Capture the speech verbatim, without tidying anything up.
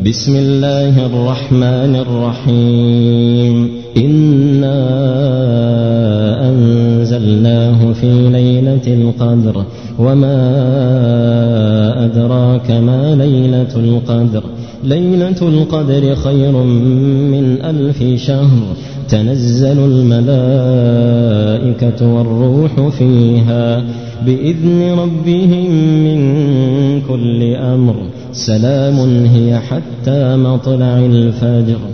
بسم الله الرحمن الرحيم إنا أنزلناه في ليلة القدر وما أدراك ما ليلة القدر ليلة القدر خير من ألف شهر تنزل الملائكة والروح فيها بإذن ربهم من كل أمر سلام هي حتى مطلع الفجر.